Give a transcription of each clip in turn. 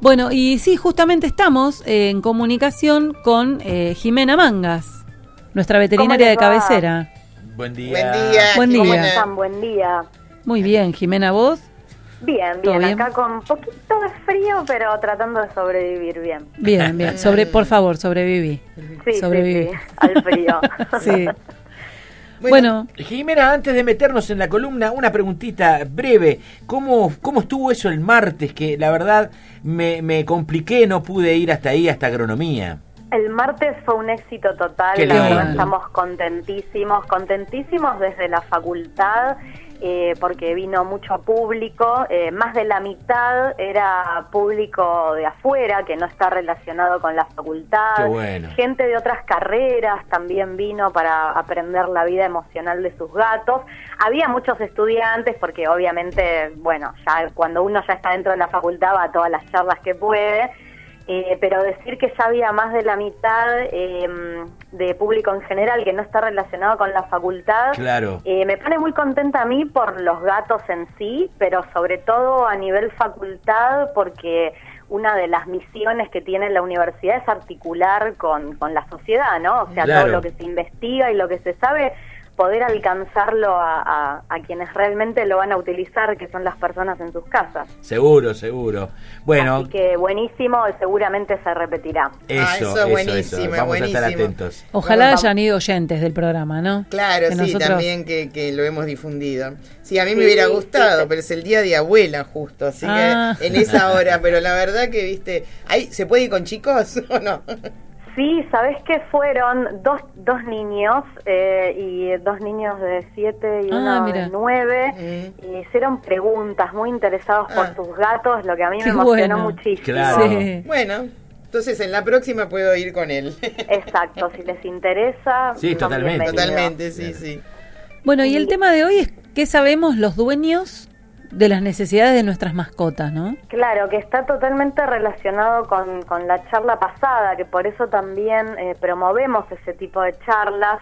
Bueno, y sí, justamente estamos en comunicación con Jimena Mangas, nuestra veterinaria de cabecera. Buen día. Buen día. Buen día. ¿Cómo están? Buen día. Muy bien, Jimena, ¿vos? Bien, ¿Todo bien. bien? Acá con un poquito de frío, pero tratando de sobrevivir bien. Bien, bien. Por favor, sobreviví. Sí, Sobreviví. sí, al frío. Sí. Bueno, Jimena, antes de meternos en la columna, una preguntita breve. ¿Cómo estuvo eso el martes? Que la verdad me compliqué, no pude ir hasta ahí, hasta agronomía. El martes fue un éxito total, Qué la verdad lindo. estamos contentísimos desde la facultad, porque vino mucho público, más de la mitad era público de afuera, que no está relacionado con la facultad. Qué bueno. Gente de otras carreras también vino para aprender la vida emocional de sus gatos. Había muchos estudiantes, porque obviamente, bueno, ya cuando uno ya está dentro de la facultad va a todas las charlas que puede. Pero decir que ya había más de la mitad de público en general que no está relacionado con la facultad, Claro. me pone muy contenta a mí por los gatos en sí, pero sobre todo a nivel facultad, porque una de las misiones que tiene la universidad es articular con la sociedad, ¿no? O sea, Claro. todo lo que se investiga y lo que se sabe, poder alcanzarlo a quienes realmente lo van a utilizar, que son las personas en sus casas. Seguro. Bueno, Así que buenísimo, seguramente se repetirá. eso es buenísimo, Vamos a estar buenísimo. atentos. Ojalá Vamos. hayan ido oyentes del programa, ¿no? Claro, Que sí, nosotros- también que lo hemos difundido. Sí, a mí Sí, me hubiera sí, gustado, sí. pero es el día de abuela justo, así Ah. que en esa hora, pero la verdad que, viste, ¿ahí se puede ir con chicos o no? Sí, ¿sabés qué? Fueron dos niños, y dos niños de 7 y uno mira. de 9, y hicieron preguntas muy interesados por Ah. sus gatos, lo que a mí me Qué emocionó bueno. muchísimo. Claro. Sí. Bueno, entonces en la próxima puedo ir con él. Exacto, si les interesa. Sí, son totalmente. bienvenidos. Totalmente, sí. Bueno, y el tema de hoy es qué sabemos los dueños de las necesidades de nuestras mascotas, ¿no? Claro, que está totalmente relacionado con la charla pasada, que por eso también promovemos ese tipo de charlas.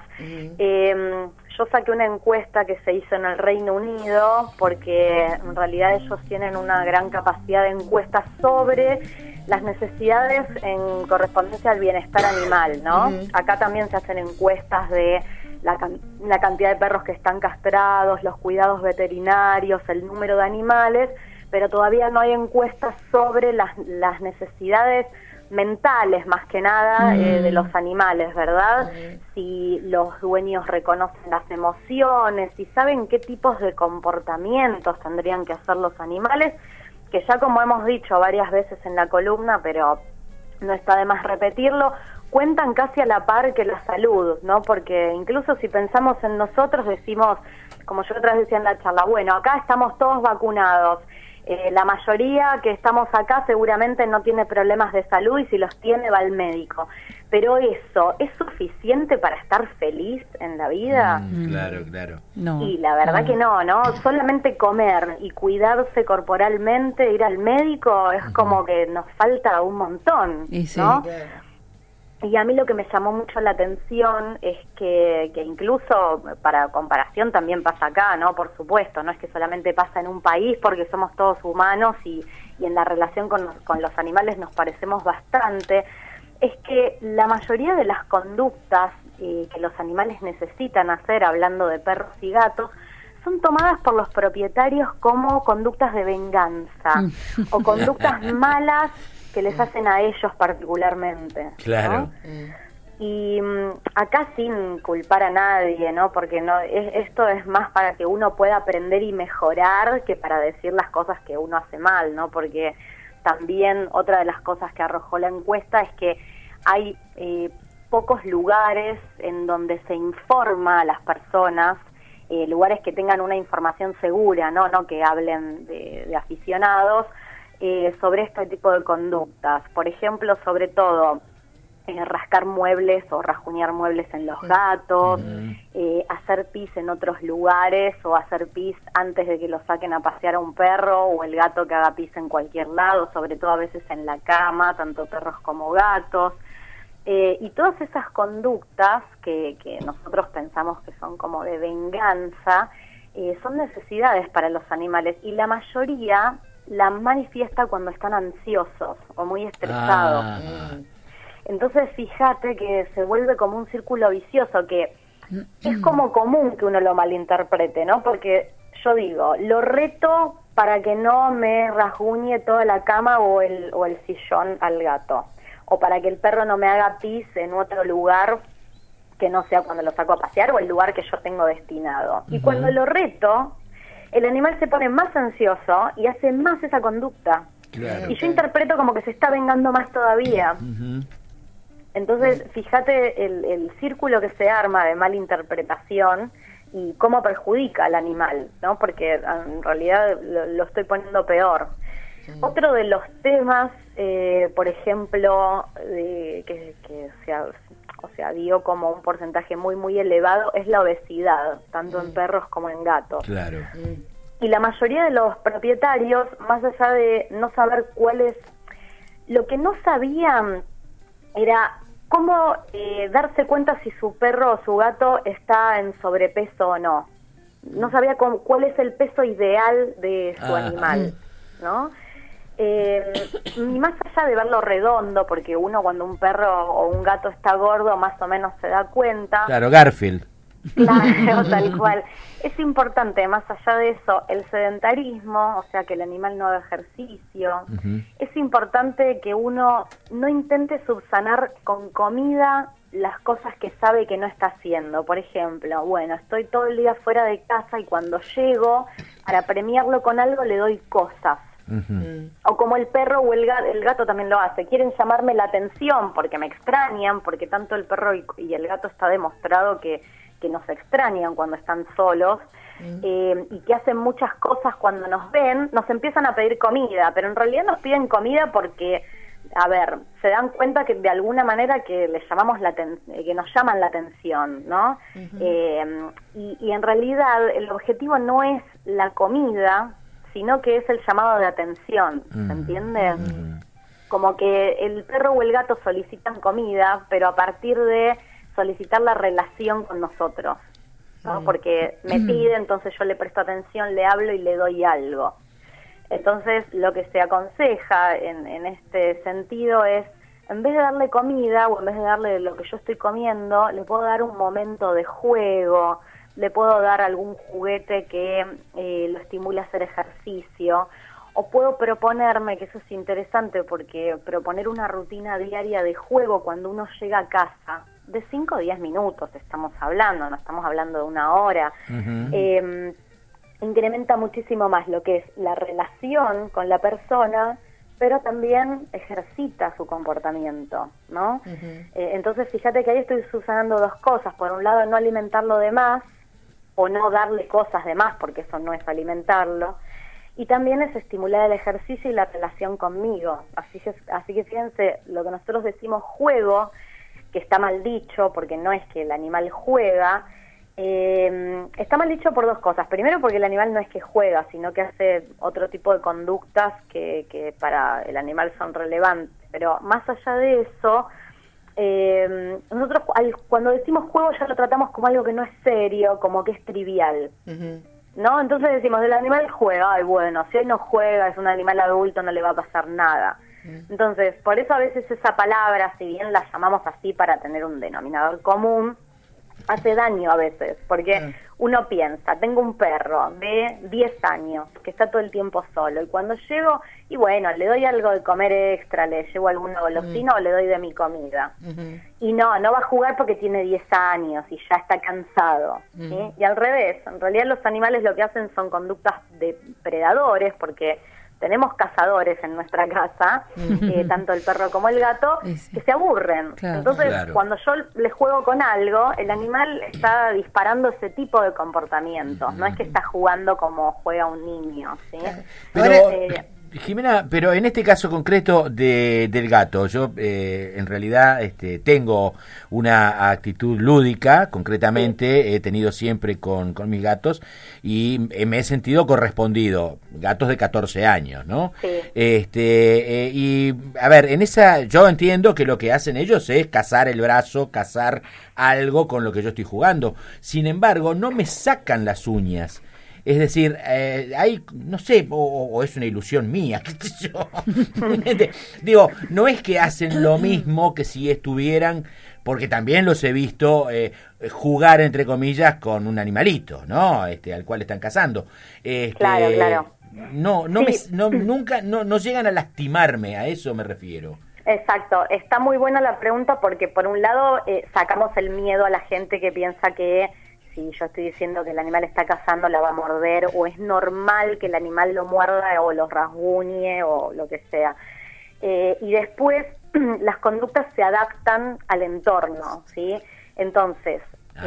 Yo saqué una encuesta que se hizo en el Reino Unido, porque en realidad ellos tienen una gran capacidad de encuestas sobre las necesidades en correspondencia al bienestar animal, ¿no? Acá también se hacen encuestas de la cantidad de perros que están castrados, los cuidados veterinarios, el número de animales, pero todavía no hay encuestas sobre las necesidades mentales, más que nada, de los animales, ¿verdad? Si los dueños reconocen las emociones, si saben qué tipos de comportamientos tendrían que hacer los animales, que ya como hemos dicho varias veces en la columna, pero no está de más repetirlo, cuentan casi a la par que la salud, ¿no? Porque incluso si pensamos en nosotros, decimos, como yo otra vez decía en la charla, bueno, acá estamos todos vacunados, la mayoría que estamos acá seguramente no tiene problemas de salud y si los tiene va al médico. Pero eso, ¿es suficiente para estar feliz en la vida? Claro. No. Y la verdad que no, ¿no? Solamente comer y cuidarse corporalmente, ir al médico, es como que nos falta un montón, Y sí. ¿no? Y a mí lo que me llamó mucho la atención es que incluso para comparación también pasa acá, ¿no? Por supuesto, no es que solamente pasa en un país porque somos todos humanos y en la relación con los animales nos parecemos bastante, es que la mayoría de las conductas que los animales necesitan hacer, hablando de perros y gatos, son tomadas por los propietarios como conductas de venganza o conductas malas que les hacen a ellos particularmente. Claro. ¿no? Y acá sin culpar a nadie, ¿no? Porque esto es más para que uno pueda aprender y mejorar que para decir las cosas que uno hace mal, ¿no? Porque también otra de las cosas que arrojó la encuesta es que hay pocos lugares en donde se informa a las personas, lugares que tengan una información segura, no que hablen de aficionados, sobre este tipo de conductas. Por ejemplo, sobre todo, rascar muebles o rajuñar muebles en los gatos, hacer pis en otros lugares o hacer pis antes de que lo saquen a pasear a un perro, o el gato que haga pis en cualquier lado, sobre todo a veces en la cama, tanto perros como gatos. Y todas esas conductas que nosotros pensamos que son como de venganza, son necesidades para los animales, y la mayoría la manifiesta cuando están ansiosos o muy estresados. Entonces fíjate que se vuelve como un círculo vicioso, que es como común que uno lo malinterprete, ¿no? Porque yo digo, lo reto para que no me rasguñe toda la cama o el sillón al gato, o para que el perro no me haga pis en otro lugar que no sea cuando lo saco a pasear o el lugar que yo tengo destinado. Y cuando lo reto, el animal se pone más ansioso y hace más esa conducta. Y yo interpreto como que se está vengando más todavía. Entonces, fíjate el círculo que se arma de malinterpretación y cómo perjudica al animal, ¿no? Porque en realidad lo estoy poniendo peor. Otro de los temas, por ejemplo, que dio como un porcentaje muy, muy elevado, es la obesidad, tanto en perros como en gatos. Claro. Y la mayoría de los propietarios, más allá de no saber cuál es, lo que no sabían era cómo darse cuenta si su perro o su gato está en sobrepeso o no. No sabía cuál es el peso ideal de su animal, ¿no? Y más allá de verlo redondo, porque uno cuando un perro o un gato está gordo más o menos se da cuenta. Claro, Garfield. Claro, tal cual. Es importante, más allá de eso, el sedentarismo, o sea, que el animal no haga ejercicio. Es importante que uno no intente subsanar con comida las cosas que sabe que no está haciendo. Por ejemplo, bueno, estoy todo el día fuera de casa y cuando llego, para premiarlo con algo le doy cosas. O como el perro o el gato también lo hace, quieren llamarme la atención porque me extrañan, porque tanto el perro y el gato está demostrado que nos extrañan cuando están solos, y que hacen muchas cosas cuando nos ven, nos empiezan a pedir comida, pero en realidad nos piden comida porque, a ver, se dan cuenta que de alguna manera que les llamamos que nos llaman la atención, ¿no? Y en realidad el objetivo no es la comida, sino que es el llamado de atención, ¿se entiende? Como que el perro o el gato solicitan comida, pero a partir de solicitar la relación con nosotros, ¿no? Porque me pide, entonces yo le presto atención, le hablo y le doy algo. Entonces, lo que se aconseja en este sentido es, en vez de darle comida o en vez de darle lo que yo estoy comiendo, le puedo dar un momento de juego, le puedo dar algún juguete que lo estimule a hacer ejercicio, o puedo proponerme, que eso es interesante, porque proponer una rutina diaria de juego cuando uno llega a casa, de 5 o 10 minutos estamos hablando, no estamos hablando de una hora, incrementa muchísimo más lo que es la relación con la persona, pero también ejercita su comportamiento, ¿no? Entonces, fíjate que ahí estoy usando dos cosas. Por un lado, no alimentarlo de más, o no darle cosas de más, porque eso no es alimentarlo. Y también es estimular el ejercicio y la relación conmigo. Así que fíjense, lo que nosotros decimos juego, que está mal dicho, porque no es que el animal juega, está mal dicho por dos cosas. Primero, porque el animal no es que juega, sino que hace otro tipo de conductas que para el animal son relevantes. Pero más allá de eso, nosotros cuando decimos juego ya lo tratamos como algo que no es serio, como que es trivial, ¿no? Entonces decimos, el animal juega, ay bueno, si él no juega, es un animal adulto, no le va a pasar nada. Entonces, por eso a veces esa palabra, si bien la llamamos así para tener un denominador común, hace daño a veces, porque uno piensa, tengo un perro de 10 años que está todo el tiempo solo, y cuando llego, y bueno, le doy algo de comer extra, le llevo alguna golosina o le doy de mi comida. Y no va a jugar porque tiene 10 años y ya está cansado, ¿sí? Y al revés, en realidad los animales lo que hacen son conductas depredadores, porque tenemos cazadores en nuestra casa, tanto el perro como el gato, que se aburren. Entonces, cuando yo les juego con algo, el animal está disparando ese tipo de comportamientos. No es que está jugando como juega un niño, ¿sí? Pero, Jimena, pero en este caso concreto del gato, yo en realidad tengo una actitud lúdica, concretamente he tenido siempre con mis gatos y me he sentido correspondido, gatos de 14 años, ¿no? Y a ver, en esa yo entiendo que lo que hacen ellos es cazar el brazo, cazar algo con lo que yo estoy jugando, sin embargo no me sacan las uñas. Es decir, hay, no sé, o es una ilusión mía, qué sé yo. Digo, no es que hacen lo mismo que si estuvieran, porque también los he visto jugar, entre comillas, con un animalito, ¿no? Al cual están cazando. Claro. Nunca llegan a lastimarme, a eso me refiero. Exacto, está muy buena la pregunta porque por un lado sacamos el miedo a la gente que piensa que si yo estoy diciendo que el animal está cazando la va a morder, o es normal que el animal lo muerda o lo rasguñe o lo que sea. Y después las conductas se adaptan al entorno, ¿sí? Entonces,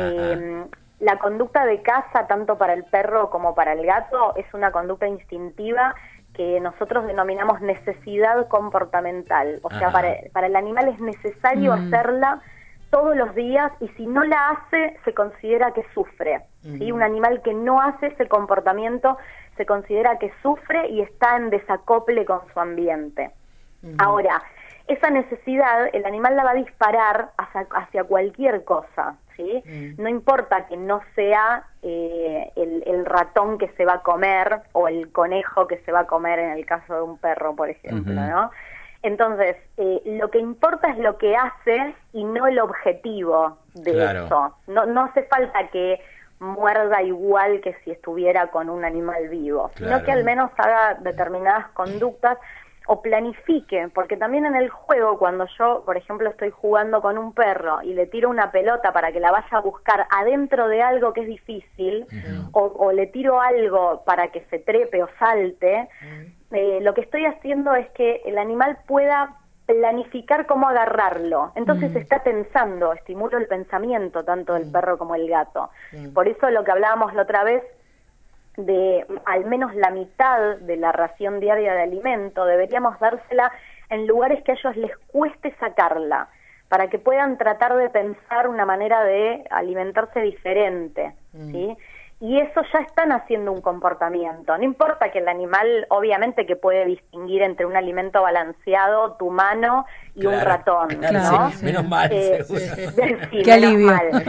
la conducta de caza, tanto para el perro como para el gato, es una conducta instintiva que nosotros denominamos necesidad comportamental. O sea, para el animal es necesario hacerla todos los días, y si no la hace, se considera que sufre. ¿Sí? Un animal que no hace ese comportamiento se considera que sufre y está en desacople con su ambiente. Ahora, esa necesidad el animal la va a disparar hacia cualquier cosa, ¿sí? No importa que no sea el ratón que se va a comer o el conejo que se va a comer en el caso de un perro, por ejemplo, ¿no? Entonces, lo que importa es lo que hace y no el objetivo de eso. No hace falta que muerda igual que si estuviera con un animal vivo, sino que al menos haga determinadas conductas o planifique, porque también en el juego, cuando yo, por ejemplo, estoy jugando con un perro y le tiro una pelota para que la vaya a buscar adentro de algo que es difícil, o le tiro algo para que se trepe o salte, lo que estoy haciendo es que el animal pueda planificar cómo agarrarlo. Entonces está pensando, estimulo el pensamiento tanto del perro como el gato. Por eso lo que hablábamos la otra vez, de al menos la mitad de la ración diaria de alimento, deberíamos dársela en lugares que a ellos les cueste sacarla, para que puedan tratar de pensar una manera de alimentarse diferente, ¿sí? Y eso ya están haciendo un comportamiento. No importa que el animal, obviamente que puede distinguir entre un alimento balanceado, tu mano, y un ratón, ¿no? Sí, menos mal, seguro. Sí, qué alivio.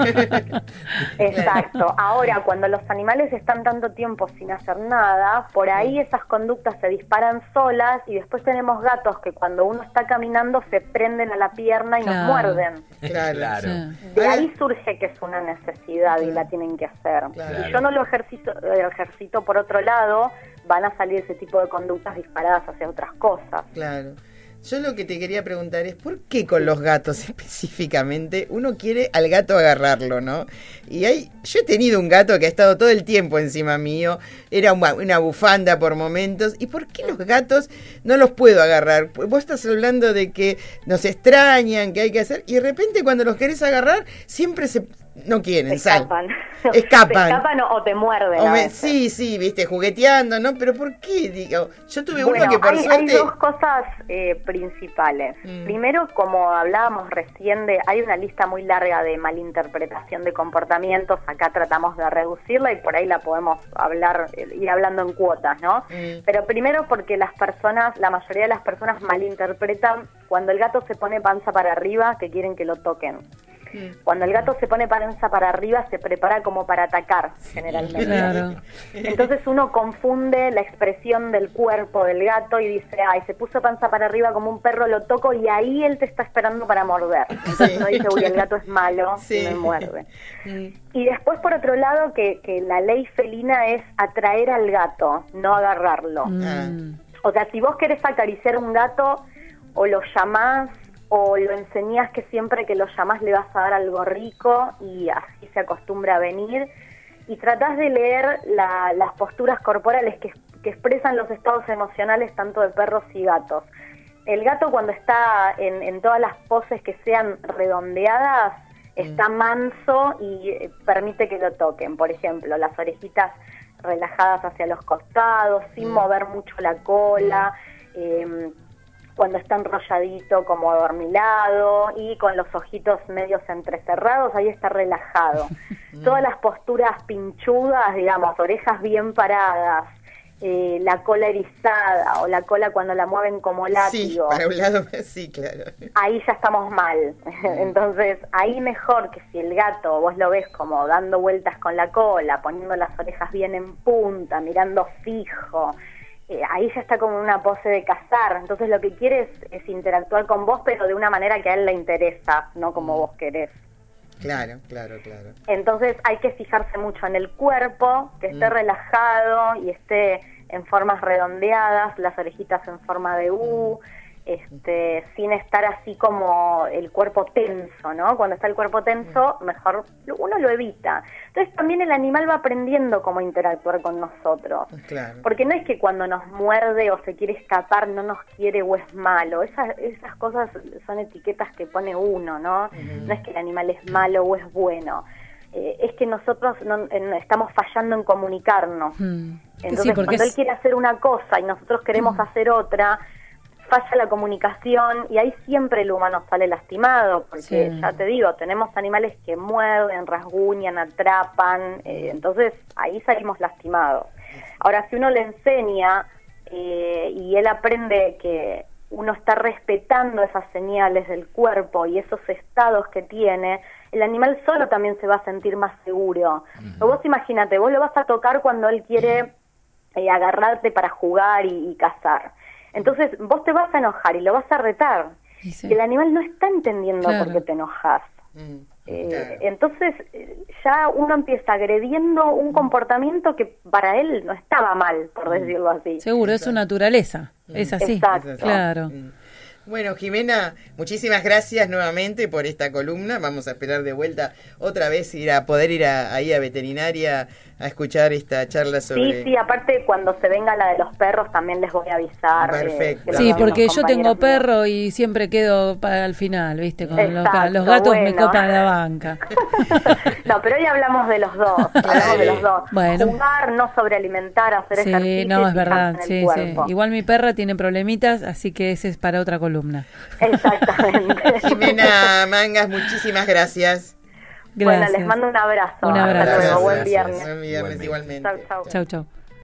Exacto. Ahora, cuando los animales están tanto tiempo sin hacer nada, por ahí esas conductas se disparan solas, y después tenemos gatos que cuando uno está caminando se prenden a la pierna y nos muerden. Claro. De ahí surge que es una necesidad y la tienen que hacer. Si yo no lo ejercito por otro lado, van a salir ese tipo de conductas disparadas hacia otras cosas. Claro. Yo lo que te quería preguntar es ¿por qué con los gatos específicamente uno quiere al gato agarrarlo, ¿no? Y yo he tenido un gato que ha estado todo el tiempo encima mío, era una bufanda por momentos, ¿y por qué los gatos no los puedo agarrar? Vos estás hablando de que nos extrañan, que hay que hacer, y de repente cuando los querés agarrar siempre no quieren, escapan. Te escapan o te muerden. Sí, viste, jugueteando, ¿no? Pero ¿por qué? Digo, yo tuve uno que por suerte... Hay dos cosas principales. Primero, como hablábamos recién, hay una lista muy larga de malinterpretación de comportamientos. Acá tratamos de reducirla y por ahí la podemos ir hablando en cuotas, ¿no? Pero primero porque la mayoría de las personas malinterpretan cuando el gato se pone panza para arriba, que quieren que lo toquen. Cuando el gato se pone panza para arriba se prepara como para atacar, generalmente. Claro. Entonces uno confunde la expresión del cuerpo del gato y dice, se puso panza para arriba como un perro, lo toco y ahí él te está esperando para morder. Entonces uno dice, uy, el gato es malo y me muerde. Y después, por otro lado, que la ley felina es atraer al gato, no agarrarlo. O sea, si vos querés acariciar un gato, o lo llamás, o lo enseñás que siempre que lo llamás le vas a dar algo rico y así se acostumbra a venir, y tratás de leer las posturas corporales que expresan los estados emocionales tanto de perros y gatos. El gato, cuando está en todas las poses que sean redondeadas, está manso y permite que lo toquen. Por ejemplo, las orejitas relajadas hacia los costados, sin mover mucho la cola, cuando está enrolladito como adormilado y con los ojitos medios entrecerrados, ahí está relajado. Todas las posturas pinchudas, digamos, orejas bien paradas, la cola erizada o la cola cuando la mueven como látigo. Sí, para un lado, sí, claro. Ahí ya estamos mal. Entonces, ahí mejor que si el gato vos lo ves como dando vueltas con la cola, poniendo las orejas bien en punta, mirando fijo, ahí ya está como en una pose de cazar. Entonces lo que quiere es interactuar con vos, pero de una manera que a él le interesa, no como vos querés. Claro. Entonces hay que fijarse mucho en el cuerpo, que esté relajado y esté en formas redondeadas, las orejitas en forma de U, sin estar así como el cuerpo tenso, ¿no? Cuando está el cuerpo tenso, mejor uno lo evita. Entonces también el animal va aprendiendo cómo interactuar con nosotros. Claro. Porque no es que cuando nos muerde o se quiere escapar no nos quiere o es malo. Esas cosas son etiquetas que pone uno, ¿no? No es que el animal es malo o es bueno. Es que nosotros estamos fallando en comunicarnos. Entonces, sí, cuando él quiere hacer una cosa y nosotros queremos hacer otra, falla la comunicación y ahí siempre el humano sale lastimado, porque ya te digo, tenemos animales que muerden, rasguñan, atrapan, entonces ahí salimos lastimados. Ahora, si uno le enseña y él aprende que uno está respetando esas señales del cuerpo y esos estados que tiene, el animal solo también se va a sentir más seguro. Vos imagínate, vos lo vas a tocar cuando él quiere agarrarte para jugar y cazar. Entonces vos te vas a enojar y lo vas a retar. Y el animal no está entendiendo por qué te enojas. Entonces ya uno empieza agrediendo un comportamiento que para él no estaba mal, por decirlo así. Seguro, es su naturaleza. Es así. Exacto. Claro. Bueno, Jimena, muchísimas gracias nuevamente por esta columna. Vamos a esperar de vuelta otra vez poder ir ahí a veterinaria a escuchar esta charla sobre... Sí, aparte cuando se venga la de los perros también les voy a avisar. Perfecto. Sí, porque yo tengo perro y siempre quedo para el final, ¿viste? Con los gatos me copan la banca. No, pero hoy hablamos de los dos. Hablamos de los dos. Bueno. Jugar, no sobrealimentar, hacer ejercicio. Sí, no, es verdad. Sí. Igual mi perra tiene problemitas, así que ese es para otra columna. Exactamente. Jimena Mangas, muchísimas gracias. Bueno, les mando un abrazo. Un abrazo. Hasta luego. Buen viernes. Buen viernes igualmente. Chau. Chau.